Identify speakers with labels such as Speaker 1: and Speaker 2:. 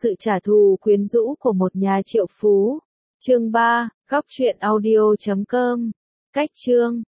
Speaker 1: sự trả thù quyến rũ của một nhà triệu phú. Chương 3, góc truyện audio.com. Cách chương